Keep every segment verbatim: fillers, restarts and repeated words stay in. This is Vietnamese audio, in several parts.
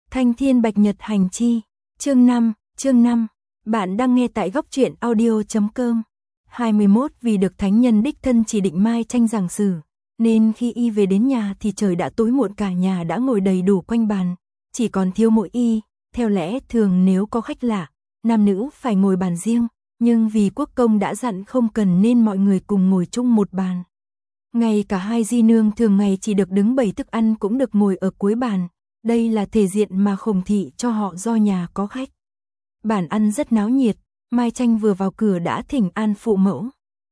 Thanh Thiên Bạch Nhật Hành Chi, chương năm, chương năm, bạn đang nghe tại góc truyện audio chấm com. hai mươi mốt Vì được thánh nhân đích thân chỉ định Mai Tranh giảng sử, nên khi y về đến nhà thì trời đã tối muộn, cả nhà đã ngồi đầy đủ quanh bàn, chỉ còn thiếu mỗi y. Theo lẽ thường nếu có khách lạ, nam nữ phải ngồi bàn riêng, nhưng vì quốc công đã dặn không cần nên mọi người cùng ngồi chung một bàn. Ngay cả hai di nương thường ngày chỉ được đứng bày thức ăn cũng được ngồi ở cuối bàn. Đây là thể diện mà Khổng thị cho họ do nhà có khách. Bàn ăn rất náo nhiệt, Mai Tranh vừa vào cửa đã thỉnh an phụ mẫu.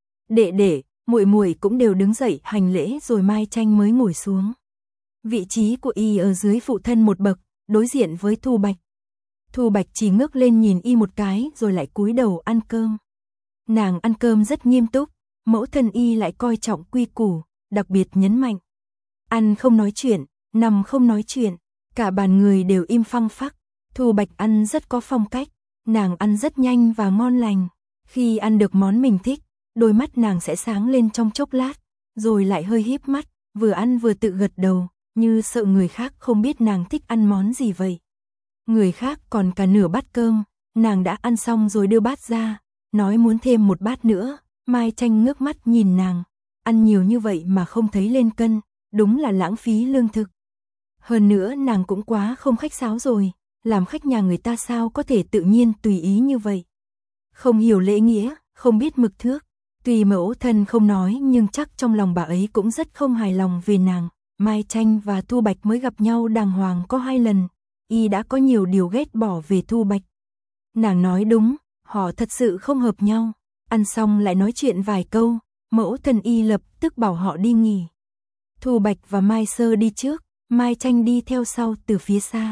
Đệ đệ, muội muội cũng đều đứng dậy hành lễ rồi Mai Tranh mới ngồi xuống. Vị trí của y ở dưới phụ thân một bậc, đối diện với Thu Bạch. Thu Bạch chỉ ngước lên nhìn y một cái rồi lại cúi đầu ăn cơm. Nàng ăn cơm rất nghiêm túc, mẫu thân y lại coi trọng quy củ, đặc biệt nhấn mạnh. Ăn không nói chuyện, nằm không nói chuyện, cả bàn người đều im phăng phắc. Thu Bạch ăn rất có phong cách, nàng ăn rất nhanh và ngon lành. Khi ăn được món mình thích, đôi mắt nàng sẽ sáng lên trong chốc lát, rồi lại hơi híp mắt, vừa ăn vừa tự gật đầu, như sợ người khác không biết nàng thích ăn món gì vậy. Người khác còn cả nửa bát cơm, nàng đã ăn xong rồi đưa bát ra, nói muốn thêm một bát nữa. Mai Tranh ngước mắt nhìn nàng, ăn nhiều như vậy mà không thấy lên cân, đúng là lãng phí lương thực. Hơn nữa nàng cũng quá không khách sáo rồi, làm khách nhà người ta sao có thể tự nhiên tùy ý như vậy. Không hiểu lễ nghĩa, không biết mực thước, tuy mẫu thân không nói nhưng chắc trong lòng bà ấy cũng rất không hài lòng về nàng. Mai Tranh và Thu Bạch mới gặp nhau đàng hoàng có hai lần, y đã có nhiều điều ghét bỏ về Thu Bạch. Nàng nói đúng, họ thật sự không hợp nhau. Ăn xong lại nói chuyện vài câu, mẫu thân y lập tức bảo họ đi nghỉ. Thu Bạch và Mai Sơ đi trước, Mai Tranh đi theo sau từ phía xa.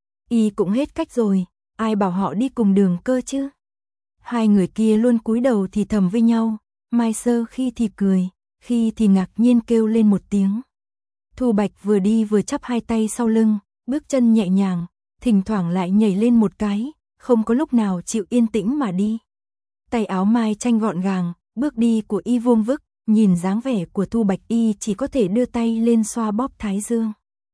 Y cũng hết cách rồi, ai bảo họ đi cùng đường cơ chứ. Hai người kia luôn cúi đầu thì thầm với nhau, Mai Sơ khi thì cười, khi thì ngạc nhiên kêu lên một tiếng. Thu Bạch vừa đi vừa chắp hai tay sau lưng, bước chân nhẹ nhàng, thỉnh thoảng lại nhảy lên một cái, không có lúc nào chịu yên tĩnh mà đi. Tay áo Mai Tranh gọn gàng, bước đi của y vuông vức, nhìn dáng vẻ của Thu Bạch y chỉ có thể đưa tay lên xoa bóp thái dương.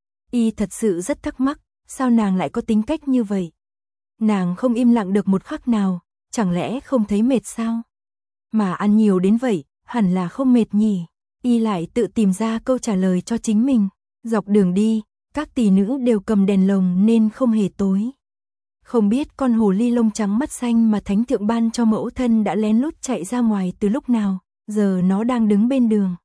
Y thật sự rất thắc mắc, sao nàng lại có tính cách như vậy? Nàng không im lặng được một khắc nào, chẳng lẽ không thấy mệt sao? Mà ăn nhiều đến vậy, hẳn là không mệt nhỉ? Y lại tự tìm ra câu trả lời cho chính mình. Dọc đường đi, các tỷ nữ đều cầm đèn lồng nên không hề tối. Không biết con hồ ly lông trắng mắt xanh mà thánh thượng ban cho mẫu thân đã lén lút chạy ra ngoài từ lúc nào, giờ nó đang đứng bên đường.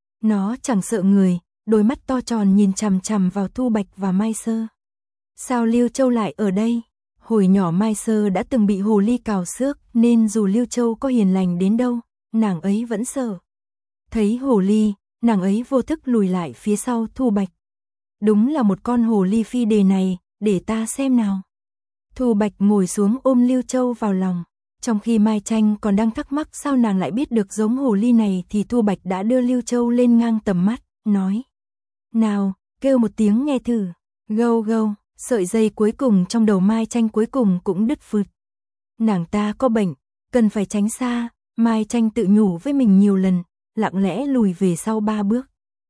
Nó chẳng sợ người, đôi mắt to tròn nhìn chằm chằm vào Thu Bạch và Mai Sơ. Sao Liêu Châu lại ở đây? Hồi nhỏ Mai Sơ đã từng bị hồ ly cào xước nên dù Liêu Châu có hiền lành đến đâu, nàng ấy vẫn sợ. Thấy hồ ly, nàng ấy vô thức lùi lại phía sau Thu Bạch. Đúng là một con hồ ly phi đề này, để ta xem nào. Thu Bạch ngồi xuống ôm Liêu Châu vào lòng. Trong khi Mai Tranh còn đang thắc mắc sao nàng lại biết được giống hồ ly này thì Thu Bạch đã đưa Liêu Châu lên ngang tầm mắt, nói. Nào, kêu một tiếng nghe thử. Gâu gâu, sợi dây cuối cùng trong đầu Mai Tranh cuối cùng cũng đứt phụt. Nàng ta có bệnh, cần phải tránh xa, Mai Tranh tự nhủ với mình nhiều lần, lặng lẽ lùi về sau ba bước.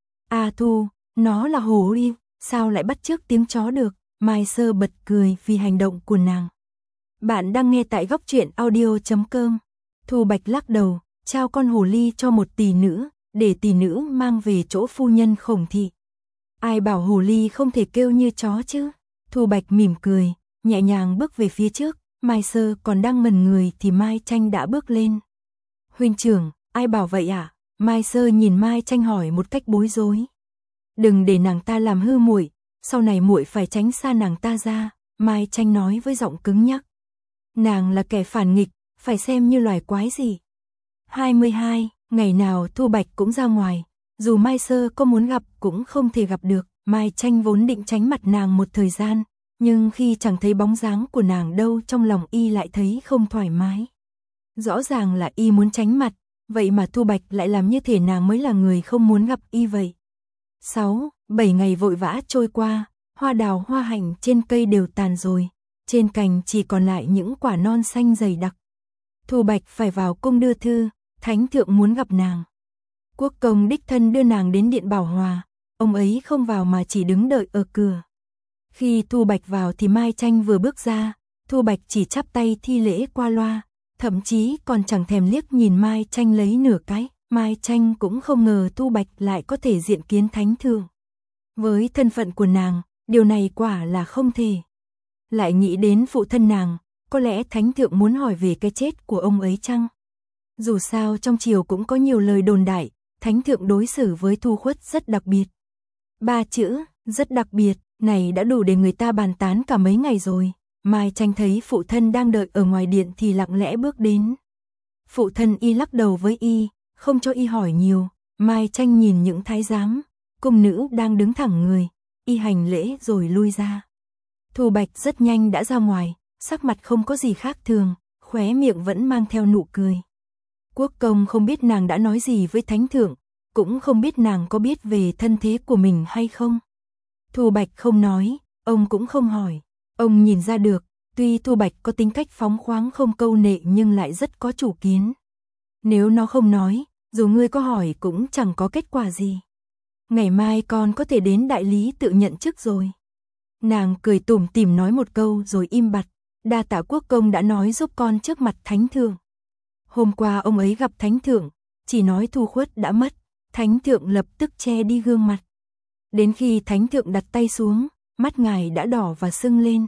A Thu, nó là hồ ly, sao lại bắt chước tiếng chó được? Mai Sơ bật cười vì hành động của nàng. Bạn đang nghe tại góc truyện audio chấm com. Thu Bạch lắc đầu, trao con hồ ly cho một tỷ nữ, để tỷ nữ mang về chỗ phu nhân Khổng thị. Ai bảo hồ ly không thể kêu như chó chứ? Thu Bạch mỉm cười, nhẹ nhàng bước về phía trước. Mai Sơ còn đang ngẩn người thì Mai Tranh đã bước lên. Huynh trưởng, ai bảo vậy ạ? À? Mai Sơ nhìn Mai Tranh hỏi một cách bối rối. Đừng để nàng ta làm hư muội, sau này muội phải tránh xa nàng ta ra, Mai Tranh nói với giọng cứng nhắc. Nàng là kẻ phản nghịch, phải xem như loài quái gì. hai mươi hai Ngày nào Thu Bạch cũng ra ngoài, dù Mai Sơ có muốn gặp cũng không thể gặp được. Mai Tranh vốn định tránh mặt nàng một thời gian, nhưng khi chẳng thấy bóng dáng của nàng đâu trong lòng y lại thấy không thoải mái. Rõ ràng là y muốn tránh mặt, vậy mà Thu Bạch lại làm như thể nàng mới là người không muốn gặp y vậy. sáu, bảy ngày vội vã trôi qua, hoa đào hoa hạnh trên cây đều tàn rồi, trên cành chỉ còn lại những quả non xanh dày đặc. Thu Bạch phải vào cung đưa thư, thánh thượng muốn gặp nàng. Quốc công đích thân đưa nàng đến điện Bảo Hòa, ông ấy không vào mà chỉ đứng đợi ở cửa. Khi Thu Bạch vào thì Mai Tranh vừa bước ra, Thu Bạch chỉ chắp tay thi lễ qua loa, thậm chí còn chẳng thèm liếc nhìn Mai Tranh lấy nửa cái. Mai Tranh cũng không ngờ Thu Bạch lại có thể diện kiến thánh thượng. Với thân phận của nàng, điều này quả là không thể. Lại nghĩ đến phụ thân nàng, có lẽ thánh thượng muốn hỏi về cái chết của ông ấy chăng? Dù sao trong triều cũng có nhiều lời đồn đại, thánh thượng đối xử với Thu Khuất rất đặc biệt. Ba chữ, rất đặc biệt, này đã đủ để người ta bàn tán cả mấy ngày rồi. Mai Tranh thấy phụ thân đang đợi ở ngoài điện thì lặng lẽ bước đến. Phụ thân y lắc đầu với y, không cho y hỏi nhiều. Mai Tranh nhìn những thái giám, cung nữ đang đứng thẳng người, y hành lễ rồi lui ra. Thu Bạch rất nhanh đã ra ngoài, sắc mặt không có gì khác thường, khóe miệng vẫn mang theo nụ cười. Quốc công không biết nàng đã nói gì với thánh thượng, cũng không biết nàng có biết về thân thế của mình hay không. Thu Bạch không nói, ông cũng không hỏi. Ông nhìn ra được, tuy Thu Bạch có tính cách phóng khoáng không câu nệ nhưng lại rất có chủ kiến. Nếu nó không nói, dù ngươi có hỏi cũng chẳng có kết quả gì. Ngày mai con có thể đến đại lý tự nhận chức rồi. Nàng cười tủm tỉm nói một câu rồi im bặt. Đa tạ quốc công đã nói giúp con trước mặt thánh thượng. Hôm qua ông ấy gặp thánh thượng, chỉ nói Thu Khuất đã mất, thánh thượng lập tức che đi gương mặt. Đến khi thánh thượng đặt tay xuống, mắt ngài đã đỏ và sưng lên.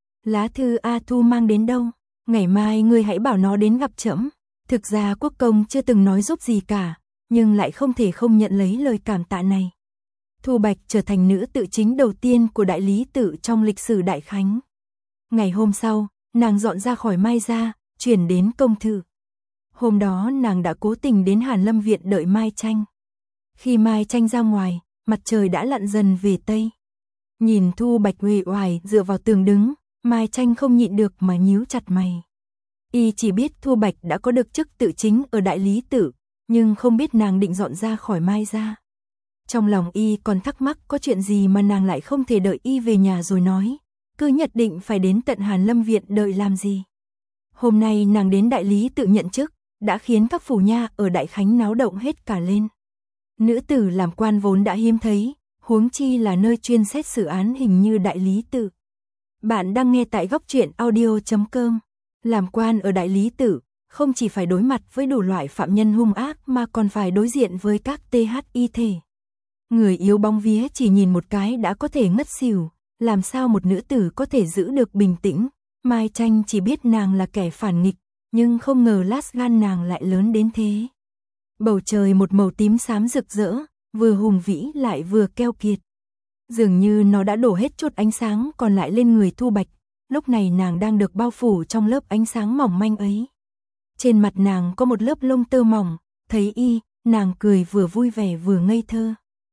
Lá thư A Thu mang đến đâu? Ngày mai ngươi hãy bảo nó đến gặp trẫm. Thực ra quốc công chưa từng nói giúp gì cả, nhưng lại không thể không nhận lấy lời cảm tạ này. Thu Bạch trở thành nữ tự chính đầu tiên của đại lý tự trong lịch sử Đại Khánh. Ngày hôm sau, nàng dọn ra khỏi Mai gia, chuyển đến công thự. Hôm đó nàng đã cố tình đến Hàn Lâm viện đợi Mai Tranh. Khi Mai Tranh ra ngoài, mặt trời đã lặn dần về tây. Nhìn Thu Bạch uể oải dựa vào tường đứng, Mai Tranh không nhịn được mà nhíu chặt mày. Y chỉ biết Thu Bạch đã có được chức tự chính ở đại lý tự, nhưng không biết nàng định dọn ra khỏi Mai gia. Trong lòng y còn thắc mắc có chuyện gì mà nàng lại không thể đợi y về nhà rồi nói, cứ nhất định phải đến tận Hàn Lâm viện đợi làm gì. Hôm nay nàng đến đại lý tự nhận chức, đã khiến các phủ nha ở Đại Khánh náo động hết cả lên. Nữ tử làm quan vốn đã hiếm thấy, huống chi là nơi chuyên xét xử án hình như đại lý tự. Bạn đang nghe tại góc truyện audio chấm com. Làm quan ở đại lý tự, không chỉ phải đối mặt với đủ loại phạm nhân hung ác mà còn phải đối diện với các tê hát i thể. Người yếu bóng vía chỉ nhìn một cái đã có thể ngất xỉu, làm sao một nữ tử có thể giữ được bình tĩnh. Mai Tranh chỉ biết nàng là kẻ phản nghịch, nhưng không ngờ lát gan nàng lại lớn đến thế. Bầu trời một màu tím xám rực rỡ, vừa hùng vĩ lại vừa keo kiệt. Dường như nó đã đổ hết chút ánh sáng còn lại lên người Thu Bạch, lúc này nàng đang được bao phủ trong lớp ánh sáng mỏng manh ấy. Trên mặt nàng có một lớp lông tơ mỏng, thấy y, nàng cười vừa vui vẻ vừa ngây thơ.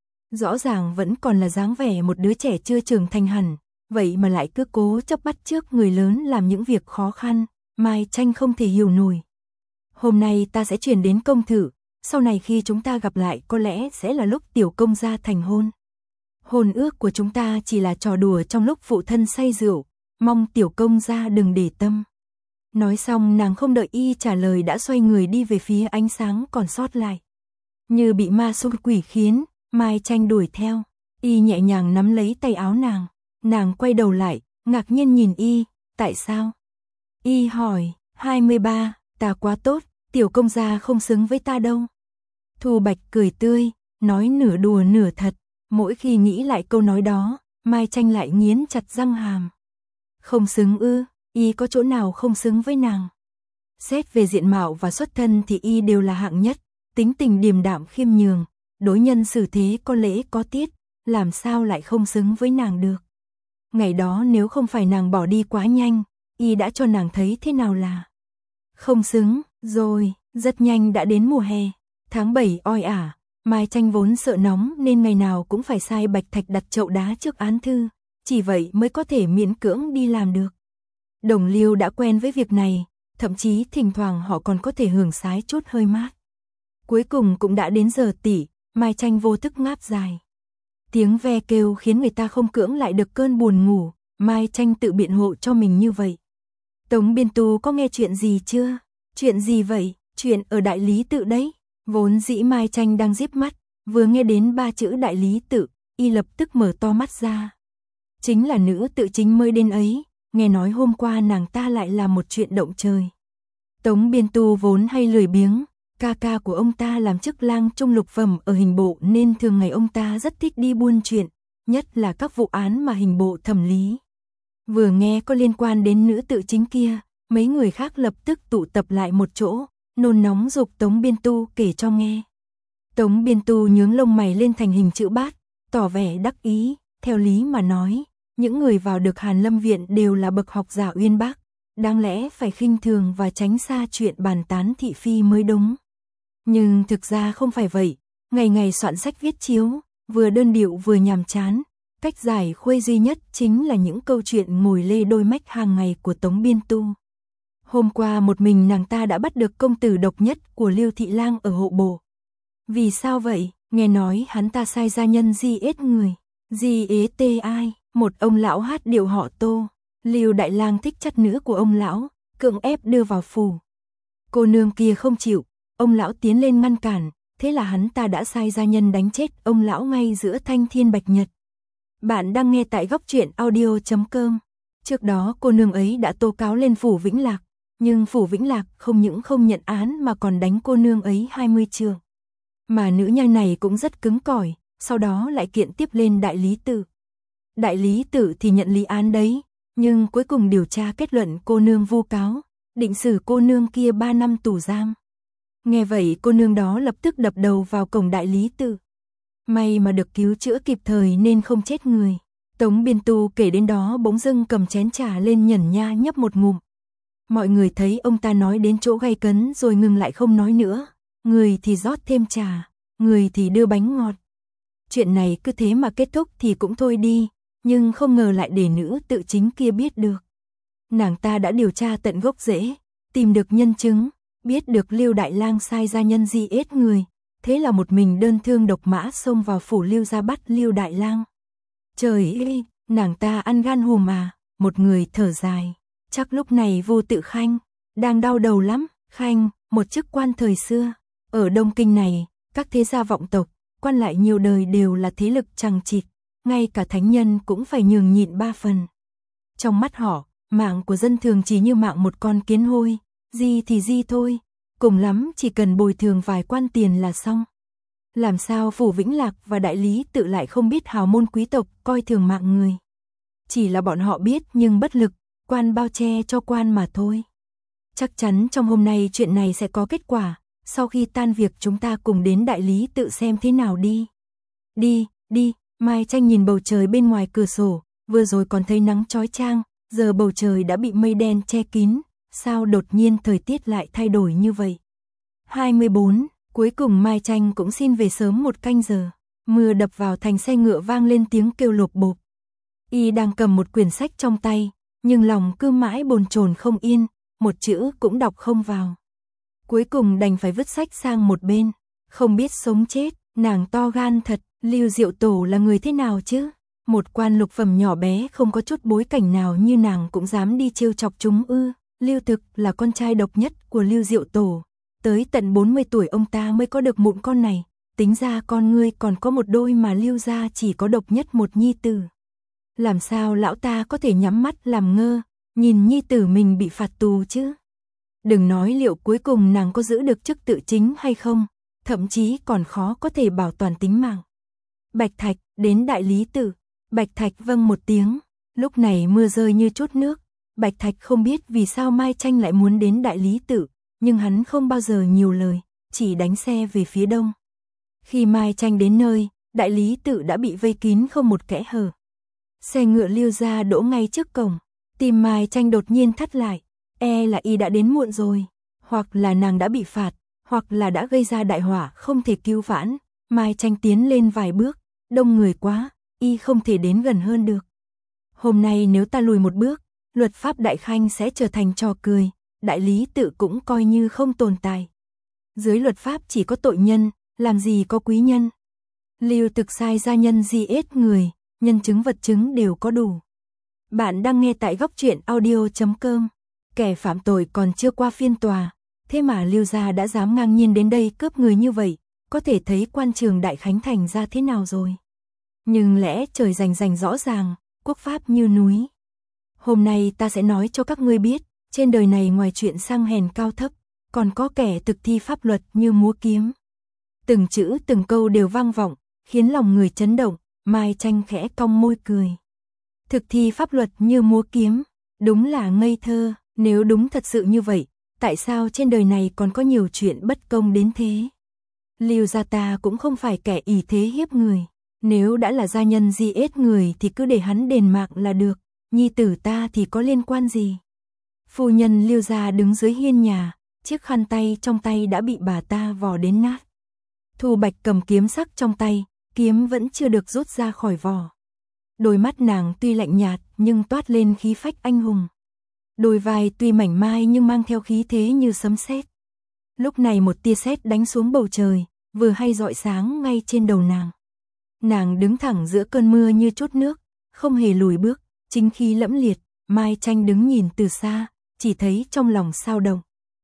Rõ ràng vẫn còn là dáng vẻ một đứa trẻ chưa trưởng thành hẳn, vậy mà lại cứ cố chấp bắt chước người lớn làm những việc khó khăn, Mai Tranh không thể hiểu nổi. Hôm nay ta sẽ chuyển đến công thự, sau này khi chúng ta gặp lại có lẽ sẽ là lúc tiểu công gia thành hôn. Hôn ước của chúng ta chỉ là trò đùa trong lúc phụ thân say rượu, mong tiểu công gia đừng để tâm. Nói xong nàng không đợi y trả lời đã xoay người đi về phía ánh sáng còn sót lại. Như bị ma xui quỷ khiến, Mai Tranh đuổi theo, y nhẹ nhàng nắm lấy tay áo nàng. Nàng quay đầu lại, ngạc nhiên nhìn y, tại sao? Y hỏi, hai mươi ba, ta quá tốt, tiểu công gia không xứng với ta đâu. Thu Bạch cười tươi, nói nửa đùa nửa thật, mỗi khi nghĩ lại câu nói đó, Mai Tranh lại nghiến chặt răng hàm. Không xứng ư, y có chỗ nào không xứng với nàng? Xét về diện mạo và xuất thân thì y đều là hạng nhất, tính tình điềm đạm khiêm nhường, đối nhân xử thế có lễ có tiết, làm sao lại không xứng với nàng được. Ngày đó nếu không phải nàng bỏ đi quá nhanh, y đã cho nàng thấy thế nào là không xứng. Rồi, rất nhanh đã đến mùa hè, tháng bảy oi ả, Mai Tranh vốn sợ nóng nên ngày nào cũng phải sai Bạch Thạch đặt chậu đá trước án thư, chỉ vậy mới có thể miễn cưỡng đi làm được. Đồng Liêu đã quen với việc này, thậm chí thỉnh thoảng họ còn có thể hưởng sái chút hơi mát. Cuối cùng cũng đã đến giờ tỉ, Mai Tranh vô thức ngáp dài. Tiếng ve kêu khiến người ta không cưỡng lại được cơn buồn ngủ, Mai Tranh tự biện hộ cho mình như vậy. Tống Biên Tu có nghe chuyện gì chưa? Chuyện gì vậy? Chuyện ở đại lý tự đấy. Vốn dĩ Mai Tranh đang díp mắt, vừa nghe đến ba chữ đại lý tự, y lập tức mở to mắt ra. Chính là nữ tự chính mới đến ấy, nghe nói hôm qua nàng ta lại làm một chuyện động trời. Tống Biên Tu vốn hay lười biếng, ca ca của ông ta làm chức lang trung lục phẩm ở hình bộ nên thường ngày ông ta rất thích đi buôn chuyện, nhất là các vụ án mà hình bộ thẩm lý. Vừa nghe có liên quan đến nữ tự chính kia, mấy người khác lập tức tụ tập lại một chỗ, nôn nóng giục Tống Biên Tu kể cho nghe. Tống Biên Tu nhướng lông mày lên thành hình chữ bát, tỏ vẻ đắc ý, theo lý mà nói, những người vào được Hàn Lâm Viện đều là bậc học giả uyên bác, đáng lẽ phải khinh thường và tránh xa chuyện bàn tán thị phi mới đúng. Nhưng thực ra không phải vậy, ngày ngày soạn sách viết chiếu, vừa đơn điệu vừa nhàm chán, cách giải khuây duy nhất chính là những câu chuyện ngồi lê đôi mách hàng ngày của Tống Biên Tu. Hôm qua một mình nàng ta đã bắt được công tử độc nhất của Lưu Thị Lang ở hộ bộ. Vì sao vậy? Nghe nói hắn ta sai gia nhân di ết người. Di ế tê ai? Một ông lão hát điệu họ Tô. Lưu Đại Lang thích chất nữ của ông lão, cưỡng ép đưa vào phủ. Cô nương kia không chịu, ông lão tiến lên ngăn cản, thế là hắn ta đã sai gia nhân đánh chết ông lão ngay giữa thanh thiên bạch nhật. Bạn đang nghe tại góc truyện audio chấm com. Trước đó cô nương ấy đã tố cáo lên phủ Vĩnh Lạc, nhưng phủ Vĩnh Lạc không những không nhận án mà còn đánh cô nương ấy hai mươi trường. Mà nữ nhân này cũng rất cứng cỏi, sau đó lại kiện tiếp lên đại lý tự. Đại lý tự thì nhận lý án đấy, nhưng cuối cùng điều tra kết luận cô nương vu cáo, định xử cô nương kia ba năm tù giam. Nghe vậy cô nương đó lập tức đập đầu vào cổng đại lý tự. May mà được cứu chữa kịp thời nên không chết người. Tống Biên Tu kể đến đó bỗng dưng cầm chén trà lên nhẩn nha nhấp một ngụm. Mọi người thấy ông ta nói đến chỗ gay cấn rồi ngừng lại không nói nữa. Người thì rót thêm trà, người thì đưa bánh ngọt. Chuyện này cứ thế mà kết thúc thì cũng thôi đi, nhưng không ngờ lại để nữ tự chính kia biết được. Nàng ta đã điều tra tận gốc rễ, tìm được nhân chứng, biết được Lưu Đại Lang sai gia nhân di ết người, thế là một mình đơn thương độc mã xông vào phủ Lưu ra bắt Lưu Đại Lang. Trời ơi, nàng ta ăn gan hùm mà, một người thở dài, chắc lúc này Vô Tự Khanh đang đau đầu lắm. Khanh, một chức quan thời xưa, ở Đông Kinh này, các thế gia vọng tộc, quan lại nhiều đời đều là thế lực chằng chịt, ngay cả thánh nhân cũng phải nhường nhịn ba phần. Trong mắt họ, mạng của dân thường chỉ như mạng một con kiến hôi, gì thì gì thôi, cùng lắm chỉ cần bồi thường vài quan tiền là xong. Làm sao phủ Vĩnh Lạc và đại lý tự lại không biết hào môn quý tộc coi thường mạng người. Chỉ là bọn họ biết nhưng bất lực, quan bao che cho quan mà thôi. Chắc chắn trong hôm nay chuyện này sẽ có kết quả, sau khi tan việc chúng ta cùng đến đại lý tự xem thế nào đi. Đi, đi, Mai Tranh nhìn bầu trời bên ngoài cửa sổ, vừa rồi còn thấy nắng chói chang, giờ bầu trời đã bị mây đen che kín, sao đột nhiên thời tiết lại thay đổi như vậy. hai mươi bốn, cuối cùng Mai Tranh cũng xin về sớm một canh giờ, mưa đập vào thành xe ngựa vang lên tiếng kêu lộp bộp. Y đang cầm một quyển sách trong tay, nhưng lòng cứ mãi bồn chồn không yên, một chữ cũng đọc không vào. Cuối cùng đành phải vứt sách sang một bên, không biết sống chết, nàng to gan thật, Lưu Diệu Tổ là người thế nào chứ? Một quan lục phẩm nhỏ bé không có chút bối cảnh nào như nàng cũng dám đi trêu chọc chúng ư? Lưu Thực là con trai độc nhất của Lưu Diệu Tổ, tới tận bốn mươi tuổi ông ta mới có được mụn con này, tính ra con ngươi còn có một đôi mà Lưu gia chỉ có độc nhất một nhi tử. Làm sao lão ta có thể nhắm mắt làm ngơ, nhìn nhi tử mình bị phạt tù chứ? Đừng nói liệu cuối cùng nàng có giữ được chức tự chính hay không, thậm chí còn khó có thể bảo toàn tính mạng. Bạch Thạch, đến đại lý tự. Bạch Thạch vâng một tiếng, lúc này mưa rơi như chút nước. Bạch Thạch không biết vì sao Mai Tranh lại muốn đến đại lý tự, nhưng hắn không bao giờ nhiều lời, chỉ đánh xe về phía đông. Khi Mai Tranh đến nơi, đại lý tự đã bị vây kín không một kẽ hở. Xe ngựa Lưu ra đỗ ngay trước cổng, tim Mai Tranh đột nhiên thắt lại, e là y đã đến muộn rồi, hoặc là nàng đã bị phạt, hoặc là đã gây ra đại họa không thể cứu vãn. Mai Tranh tiến lên vài bước, đông người quá, y không thể đến gần hơn được. Hôm nay nếu ta lùi một bước, luật pháp đại khanh sẽ trở thành trò cười, đại lý tự cũng coi như không tồn tại. Dưới luật pháp chỉ có tội nhân, làm gì có quý nhân. Lưu Thực sai gia nhân di ết người, nhân chứng vật chứng đều có đủ. Bạn đang nghe tại góc truyện audio chấm com. Kẻ phạm tội còn chưa qua phiên tòa, thế mà Lưu gia đã dám ngang nhiên đến đây cướp người như vậy, có thể thấy quan trường Đại Khánh thành ra thế nào rồi. Nhưng lẽ trời rành rành rõ ràng, quốc pháp như núi. Hôm nay ta sẽ nói cho các ngươi biết, trên đời này ngoài chuyện sang hèn cao thấp, còn có kẻ thực thi pháp luật như múa kiếm. Từng chữ từng câu đều vang vọng, khiến lòng người chấn động, Mai Tranh khẽ cong môi cười. Thực thi pháp luật như múa kiếm, đúng là ngây thơ, nếu đúng thật sự như vậy, tại sao trên đời này còn có nhiều chuyện bất công đến thế? Lưu gia ta cũng không phải kẻ ỷ thế hiếp người, nếu đã là gia nhân giết người thì cứ để hắn đền mạng là được, nhi tử ta thì có liên quan gì? Phu nhân Lưu gia đứng dưới hiên nhà, chiếc khăn tay trong tay đã bị bà ta vò đến nát. Thu Bạch cầm kiếm sắc trong tay, kiếm vẫn chưa được rút ra khỏi vỏ. Đôi mắt nàng tuy lạnh nhạt nhưng toát lên khí phách anh hùng. Đôi vai tuy mảnh mai nhưng mang theo khí thế như sấm sét. Lúc này một tia sét đánh xuống bầu trời, vừa hay rọi sáng ngay trên đầu nàng. Nàng đứng thẳng giữa cơn mưa như chút nước, không hề lùi bước, chính khí lẫm liệt. Mai Tranh đứng nhìn từ xa, chỉ thấy trong lòng xao động.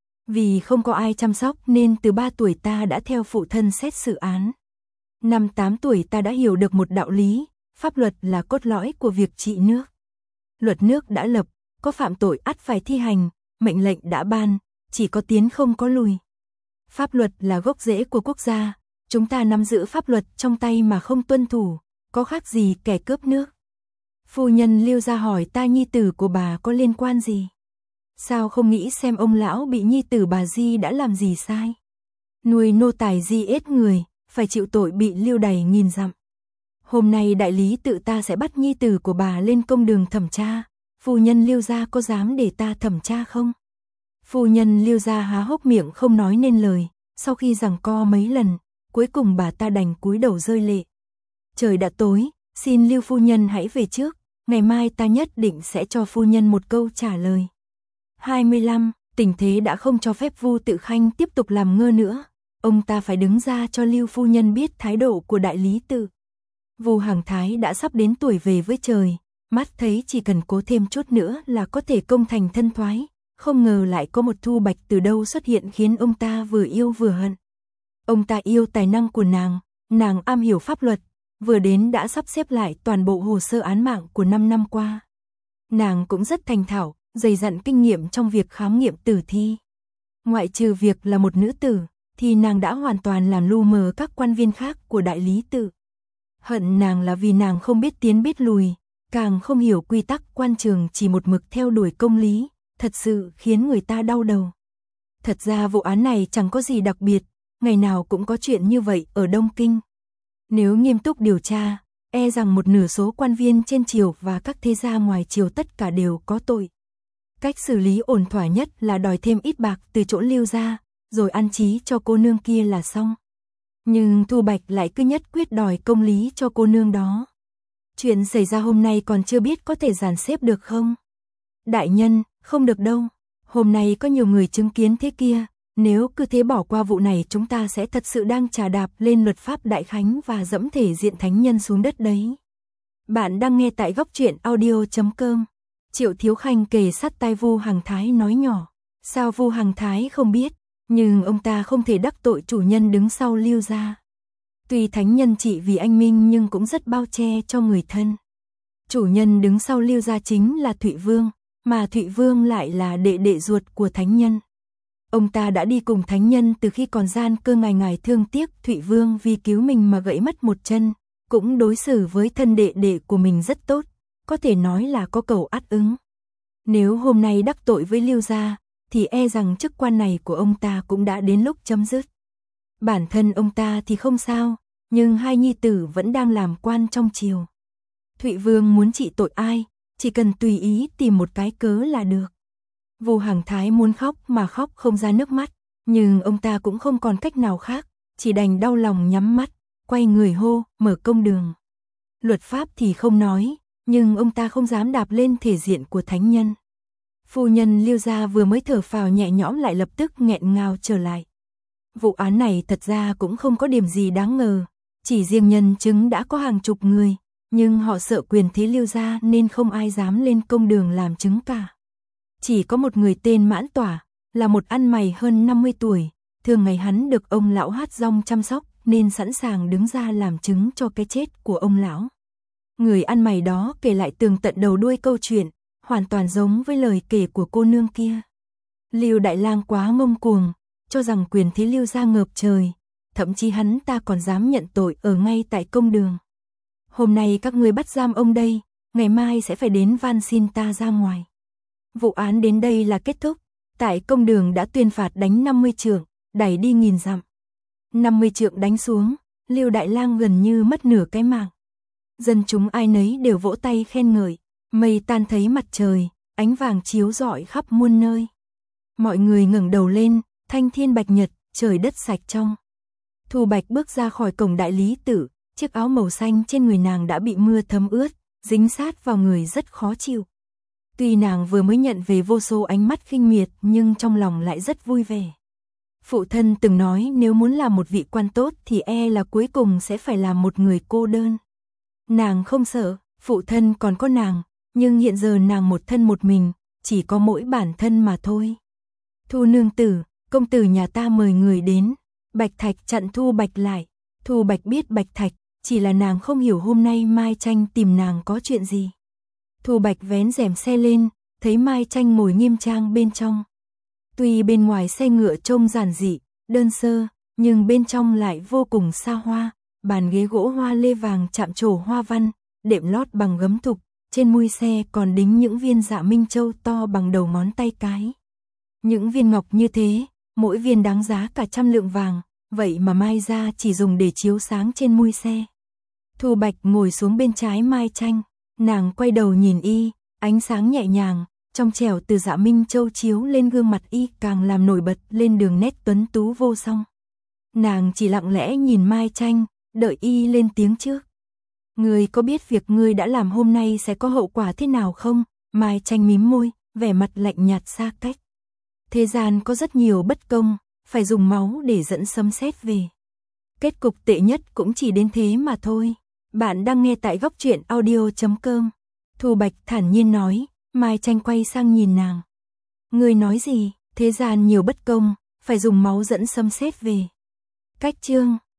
Vì không có ai chăm sóc nên từ ba tuổi ta đã theo phụ thân xét xử án. Năm tám tuổi ta đã hiểu được một đạo lý, pháp luật là cốt lõi của việc trị nước. Luật nước đã lập, có phạm tội ắt phải thi hành, mệnh lệnh đã ban, chỉ có tiến không có lùi. Pháp luật là gốc rễ của quốc gia, chúng ta nắm giữ pháp luật trong tay mà không tuân thủ, có khác gì kẻ cướp nước. Phu nhân Lưu gia hỏi ta nhi tử của bà có liên quan gì? Sao không nghĩ xem ông lão bị nhi tử bà Di đã làm gì sai? Nuôi nô tài giết người, phải chịu tội bị lưu đày nghìn dặm. Hôm nay đại lý tự ta sẽ bắt nhi tử của bà lên công đường thẩm tra, phu nhân Lưu gia có dám để ta thẩm tra không? Phu nhân Lưu gia há hốc miệng không nói nên lời, sau khi giằng co mấy lần, cuối cùng bà ta đành cúi đầu rơi lệ. Trời đã tối, xin Lưu phu nhân hãy về trước, ngày mai ta nhất định sẽ cho phu nhân một câu trả lời. hai mươi lăm, tình thế đã không cho phép Vu Tự Khanh tiếp tục làm ngơ nữa, ông ta phải đứng ra cho Lưu phu nhân biết thái độ của đại lý tự. Vu Hằng Thái đã sắp đến tuổi về với trời, mắt thấy chỉ cần cố thêm chút nữa là có thể công thành thân thoái, không ngờ lại có một Thu Bạch từ đâu xuất hiện khiến ông ta vừa yêu vừa hận. Ông ta yêu tài năng của nàng, nàng am hiểu pháp luật, vừa đến đã sắp xếp lại toàn bộ hồ sơ án mạng của năm năm qua. Nàng cũng rất thành thạo, dày dặn kinh nghiệm trong việc khám nghiệm tử thi. Ngoại trừ việc là một nữ tử, thì nàng đã hoàn toàn làm lu mờ các quan viên khác của đại lý tự. Hận nàng là vì nàng không biết tiến biết lùi, càng không hiểu quy tắc quan trường chỉ một mực theo đuổi công lý, thật sự khiến người ta đau đầu. Thật ra vụ án này chẳng có gì đặc biệt, ngày nào cũng có chuyện như vậy ở Đông Kinh. Nếu nghiêm túc điều tra, e rằng một nửa số quan viên trên triều và các thế gia ngoài triều tất cả đều có tội. Cách xử lý ổn thỏa nhất là đòi thêm ít bạc từ chỗ Lưu gia, rồi ăn chí cho cô nương kia là xong. Nhưng Thu Bạch lại cứ nhất quyết đòi công lý cho cô nương đó. Chuyện xảy ra hôm nay còn chưa biết có thể dàn xếp được không? Đại nhân, không được đâu. Hôm nay có nhiều người chứng kiến thế kia. Nếu cứ thế bỏ qua vụ này chúng ta sẽ thật sự đang trà đạp lên luật pháp Đại Khánh và dẫm thể diện thánh nhân xuống đất đấy. Bạn đang nghe tại góc truyện audio chấm com. Triệu Thiếu Khanh kề sát tai Vu Hằng Thái nói nhỏ. Sao Vu Hằng Thái không biết? Nhưng ông ta không thể đắc tội chủ nhân đứng sau Lưu gia. Tuy thánh nhân trị vì anh minh nhưng cũng rất bao che cho người thân. Chủ nhân đứng sau Lưu gia chính là Thụy Vương, mà Thụy Vương lại là đệ đệ ruột của thánh nhân. Ông ta đã đi cùng thánh nhân từ khi còn gian cơ ngài ngài thương tiếc Thụy Vương vì cứu mình mà gãy mất một chân, cũng đối xử với thân đệ đệ của mình rất tốt, có thể nói là có cầu ắt ứng. Nếu hôm nay đắc tội với Lưu gia, thì e rằng chức quan này của ông ta cũng đã đến lúc chấm dứt. Bản thân ông ta thì không sao, nhưng hai nhi tử vẫn đang làm quan trong triều. Thụy Vương muốn trị tội ai, chỉ cần tùy ý tìm một cái cớ là được. Vu Hằng Thái muốn khóc mà khóc không ra nước mắt, nhưng ông ta cũng không còn cách nào khác, chỉ đành đau lòng nhắm mắt, quay người hô, mở công đường. Luật pháp thì không nói, nhưng ông ta không dám đạp lên thể diện của thánh nhân. Phu nhân Lưu gia vừa mới thở phào nhẹ nhõm lại lập tức nghẹn ngào trở lại. Vụ án này thật ra cũng không có điểm gì đáng ngờ, chỉ riêng nhân chứng đã có hàng chục người, nhưng họ sợ quyền thế Lưu gia nên không ai dám lên công đường làm chứng cả. Chỉ có một người tên Mãn Tỏa, là một ăn mày hơn năm mươi tuổi, thường ngày hắn được ông lão Hát Rong chăm sóc nên sẵn sàng đứng ra làm chứng cho cái chết của ông lão. Người ăn mày đó kể lại tường tận đầu đuôi câu chuyện, hoàn toàn giống với lời kể của cô nương kia. Lưu Đại Lang quá ngông cuồng, cho rằng quyền thế Lưu gia ngập trời, thậm chí hắn ta còn dám nhận tội ở ngay tại công đường. Hôm nay các ngươi bắt giam ông đây, ngày mai sẽ phải đến van xin ta ra ngoài. Vụ án đến đây là kết thúc, tại công đường đã tuyên phạt đánh năm mươi trượng, đẩy đi nghìn dặm. năm mươi trượng đánh xuống, Lưu Đại Lang gần như mất nửa cái mạng. Dân chúng ai nấy đều vỗ tay khen ngợi, mây tan thấy mặt trời, ánh vàng chiếu rọi khắp muôn nơi. Mọi người ngẩng đầu lên, thanh thiên bạch nhật, trời đất sạch trong. Thu Bạch bước ra khỏi cổng đại lý tự, chiếc áo màu xanh trên người nàng đã bị mưa thấm ướt, dính sát vào người rất khó chịu. Tuy nàng vừa mới nhận về vô số ánh mắt khinh miệt nhưng trong lòng lại rất vui vẻ. Phụ thân từng nói nếu muốn làm một vị quan tốt thì e là cuối cùng sẽ phải làm một người cô đơn. Nàng không sợ, phụ thân còn có nàng, nhưng hiện giờ nàng một thân một mình, chỉ có mỗi bản thân mà thôi. Thu nương tử, công tử nhà ta mời người đến. Bạch Thạch chặn Thu Bạch lại. Thu Bạch biết Bạch Thạch, chỉ là nàng không hiểu hôm nay Mai Tranh tìm nàng có chuyện gì. Thu Bạch vén rèm xe lên, thấy Mai Tranh ngồi nghiêm trang bên trong. Tuy bên ngoài xe ngựa trông giản dị, đơn sơ, nhưng bên trong lại vô cùng xa hoa. Bàn ghế gỗ hoa lê vàng chạm trổ hoa văn, đệm lót bằng gấm thục, trên mui xe còn đính những viên dạ minh châu to bằng đầu ngón tay cái. Những viên ngọc như thế, mỗi viên đáng giá cả trăm lượng vàng, vậy mà Mai gia chỉ dùng để chiếu sáng trên mui xe. Thu Bạch ngồi xuống bên trái Mai Tranh, nàng quay đầu nhìn y, ánh sáng nhẹ nhàng, trong trẻo từ dạ minh châu chiếu lên gương mặt y càng làm nổi bật lên đường nét tuấn tú vô song. Nàng chỉ lặng lẽ nhìn Mai Tranh, đợi y lên tiếng trước. Ngươi có biết việc ngươi đã làm hôm nay sẽ có hậu quả thế nào không? Mai Tranh mím môi, vẻ mặt lạnh nhạt xa cách. Thế gian có rất nhiều bất công, phải dùng máu để dẫn sấm sét về. Kết cục tệ nhất cũng chỉ đến thế mà thôi. Bạn đang nghe tại góc truyện audio chấm com. Thu Bạch thản nhiên nói, Mai Tranh quay sang nhìn nàng. Ngươi nói gì? Thế gian nhiều bất công, phải dùng máu dẫn sấm sét về. Cách chương